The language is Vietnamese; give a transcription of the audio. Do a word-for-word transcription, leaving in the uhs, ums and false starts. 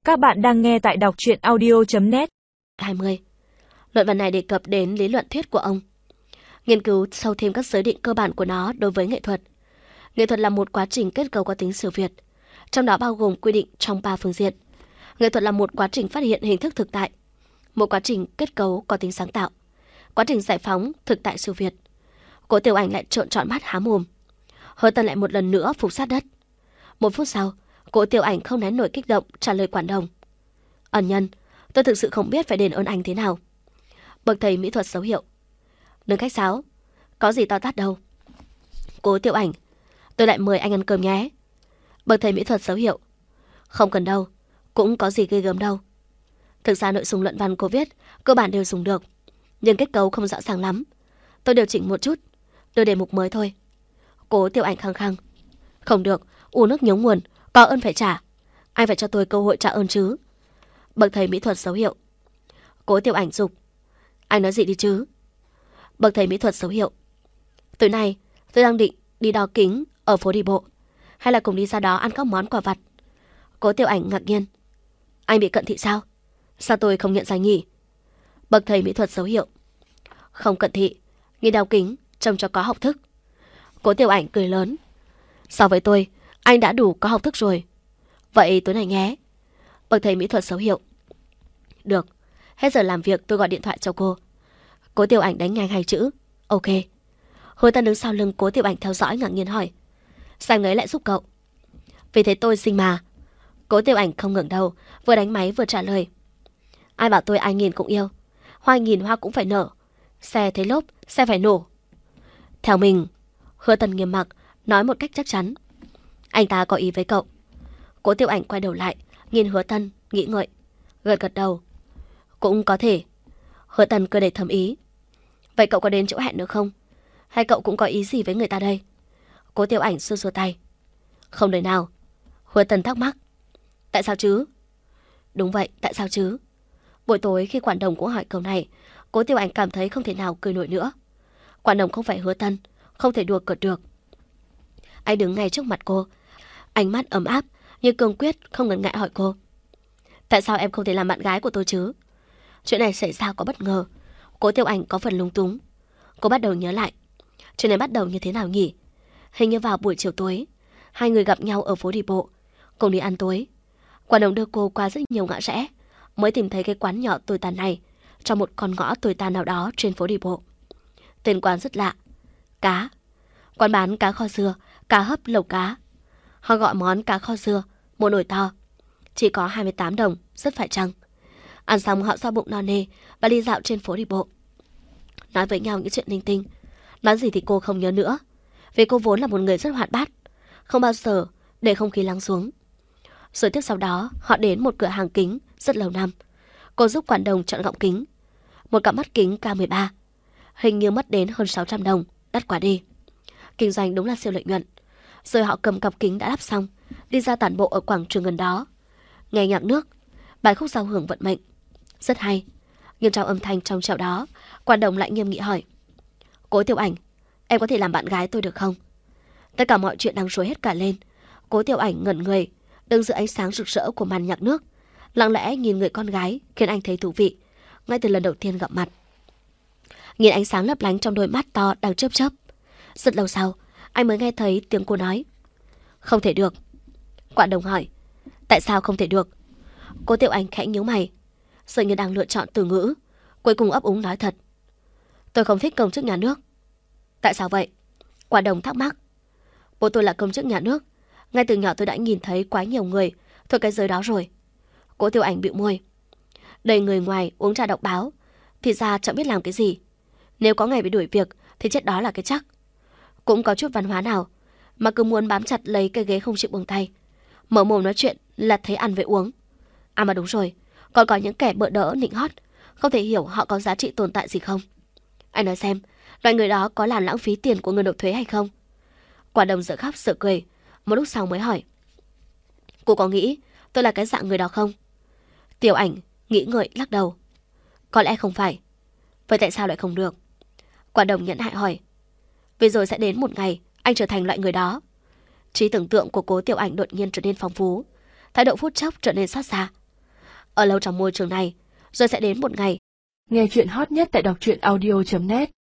Các bạn đang nghe tại đọc truyện audio chấm net. hai mươi. Luận văn này đề cập đến lý luận thuyết của ông. Nghiên cứu sâu thêm các giới định cơ bản của nó đối với nghệ thuật. Nghệ thuật là một quá trình kết cấu có tính siêu việt, trong đó bao gồm quy định trong ba phương diện. Nghệ thuật là một quá trình phát hiện hình thức thực tại, một quá trình kết cấu có tính sáng tạo, quá trình giải phóng thực tại siêu việt. Cố Tiểu Ảnh lại trợn tròn mắt há mồm. Hứa Tân lại một lần nữa phục sát đất. Một phút sau, Cố Tiểu Ảnh không nén nổi kích động trả lời quản đồng. Ẩn nhân, tôi thực sự không biết phải đền ơn anh thế nào. Bậc thầy mỹ thuật dấu hiệu. Đừng khách sáo, có gì to tát đâu. Cố Tiểu Ảnh, tôi lại mời anh ăn cơm nhé. Bậc thầy mỹ thuật dấu hiệu. Không cần đâu, cũng có gì ghê gớm đâu. Thực ra nội dung luận văn cô viết cơ bản đều dùng được, nhưng kết cấu không rõ ràng lắm. Tôi điều chỉnh một chút, đưa đề mục mới thôi. Cố Tiểu Ảnh khăng khăng. Không được, uống nước nhớ nguồn, có ơn phải trả. Anh phải cho tôi cơ hội trả ơn chứ. Bậc thầy mỹ thuật dấu hiệu. Cố Tiểu Ảnh dục. Anh nói gì đi chứ? Bậc thầy mỹ thuật dấu hiệu. Tối nay tôi đang định đi đo kính ở phố đi bộ, hay là cùng đi ra đó ăn các món quà vặt. Cố Tiểu Ảnh ngạc nhiên. Anh bị cận thị sao? Sao tôi không nhận ra nhỉ? Bậc thầy mỹ thuật dấu hiệu. Không cận thị, nhìn đeo kính trông cho có học thức. Cố Tiểu Ảnh cười lớn. So với tôi, anh đã đủ có học thức rồi. Vậy tối nay nhé. Bậc thầy mỹ thuật dấu hiệu. Được, hết giờ làm việc tôi gọi điện thoại cho cô. Cố Tiểu Ảnh đánh nhanh hai chữ. Ok. Hứa Tân đứng sau lưng Cố Tiểu Ảnh theo dõi ngạc nhiên hỏi. Sao anh ấy lại giúp cậu? Vì thế tôi xinh mà. Cố Tiểu Ảnh không ngẩng đầu, vừa đánh máy vừa trả lời. Ai bảo tôi ai nhìn cũng yêu. Hoa nhìn hoa cũng phải nở. Xe thấy lốp, xe phải nổ. Theo mình, Hứa Tân nghiêm mặt nói một cách chắc chắn. Anh ta có ý với cậu. Cố Tiểu Ảnh quay đầu lại, nhìn Hứa Tân, nghĩ ngợi, gật gật đầu. Cũng có thể. Hứa Tân cười đầy thầm ý. Vậy cậu có đến chỗ hẹn nữa không? Hay cậu cũng có ý gì với người ta đây? Cố Tiểu Ảnh xua xua tay. Không đời nào. Hứa Tân thắc mắc. Tại sao chứ? Đúng vậy, tại sao chứ? Buổi tối khi quản đồng cũng hỏi câu này, Cố Tiểu Ảnh cảm thấy không thể nào cười nổi nữa. Quản đồng không phải Hứa Tân, không thể đùa cợt được. Anh đứng ngay trước mặt cô, ánh mắt ấm áp nhưng cương quyết không ngần ngại hỏi cô. Tại sao em không thể làm bạn gái của tôi chứ? Chuyện này xảy ra có bất ngờ. Cố Tiểu Ảnh có phần lung túng. Cô bắt đầu nhớ lại. Chuyện này bắt đầu như thế nào nhỉ? Hình như vào buổi chiều tối, hai người gặp nhau ở phố đi bộ, cùng đi ăn tối. Quản đồng đưa cô qua rất nhiều ngõ rẽ, mới tìm thấy cái quán nhỏ tồi tàn này trong một con ngõ tồi tàn nào đó trên phố đi bộ. Tên quán rất lạ. Cá. Quán bán cá kho dưa, cá hấp lẩu cá. Họ gọi món cá kho dưa, một nồi to. Chỉ có hai mươi tám đồng, rất phải chăng. Ăn xong họ xoa bụng no nê và đi dạo trên phố đi bộ. Nói với nhau những chuyện linh tinh. Nói gì thì cô không nhớ nữa, vì cô vốn là một người rất hoạt bát, không bao giờ để không khí lắng xuống. Rồi tiếp sau đó họ đến một cửa hàng kính rất lâu năm. Cô giúp quản đồng chọn gọng kính. Một cặp mắt kính K mười ba, hình như mất đến hơn sáu trăm đồng, đắt quá đi. Kinh doanh đúng là siêu lợi nhuận. Rồi họ cầm cặp kính đã lắp xong, đi ra tản bộ ở quảng trường gần đó, nghe nhạc nước, bài khúc giao hưởng vận mệnh. Rất hay. Nhưng trong âm thanh trong trẻo đó, quản đồng lại nghiêm nghị hỏi. Cố Tiểu Ảnh, em có thể làm bạn gái tôi được không? Tất cả mọi chuyện đang rối hết cả lên. Cố Tiểu Ảnh ngẩn người, đứng giữa ánh sáng rực rỡ của màn nhạc nước, lặng lẽ nhìn người con gái khiến anh thấy thú vị, ngay từ lần đầu tiên gặp mặt. Nhìn ánh sáng lấp lánh trong đôi mắt to đang chớp chớp. Rất lâu sau, anh mới nghe thấy tiếng cô nói. Không thể được. Quản đồng hỏi. Tại sao không thể được? Cố Tiểu Ảnh khẽ nhíu mày, dường như đang lựa chọn từ ngữ, cuối cùng ấp úng nói thật. Tôi không thích công chức nhà nước. Tại sao vậy? Quản đồng thắc mắc. Bố tôi là công chức nhà nước. Ngay từ nhỏ tôi đã nhìn thấy quá nhiều người thuộc cái giới đó rồi. Cố Tiểu Ảnh bĩu môi. Đầy người ngoài uống trà đọc báo, thì ra chẳng biết làm cái gì. Nếu có ngày bị đuổi việc thì chết đó là cái chắc. Cũng có chút văn hóa nào mà cứ muốn bám chặt lấy cái ghế không chịu buông tay. Mở mồm nói chuyện là thấy ăn với uống. À mà đúng rồi, còn có những kẻ bợ đỡ nịnh hót, không thể hiểu họ có giá trị tồn tại gì không. Anh nói xem, loại người đó có làm lãng phí tiền của người nộp thuế hay không? Quả đồng sợ khóc sợ cười, một lúc sau mới hỏi. Cô có nghĩ tôi là cái dạng người đó không? Tiểu Ảnh nghĩ ngợi lắc đầu. Có lẽ không phải. Vậy tại sao lại không được? Quả đồng nhẫn hại hỏi. Vì rồi sẽ đến một ngày anh trở thành loại người đó. Trí tưởng tượng của Cố Tiểu Ảnh đột nhiên trở nên phong phú, thái độ phút chốc trở nên xót xa. ở lâu trong môi trường này, rồi sẽ đến một ngày. Nghe chuyện hot nhất tại đọc truyện audio chấm net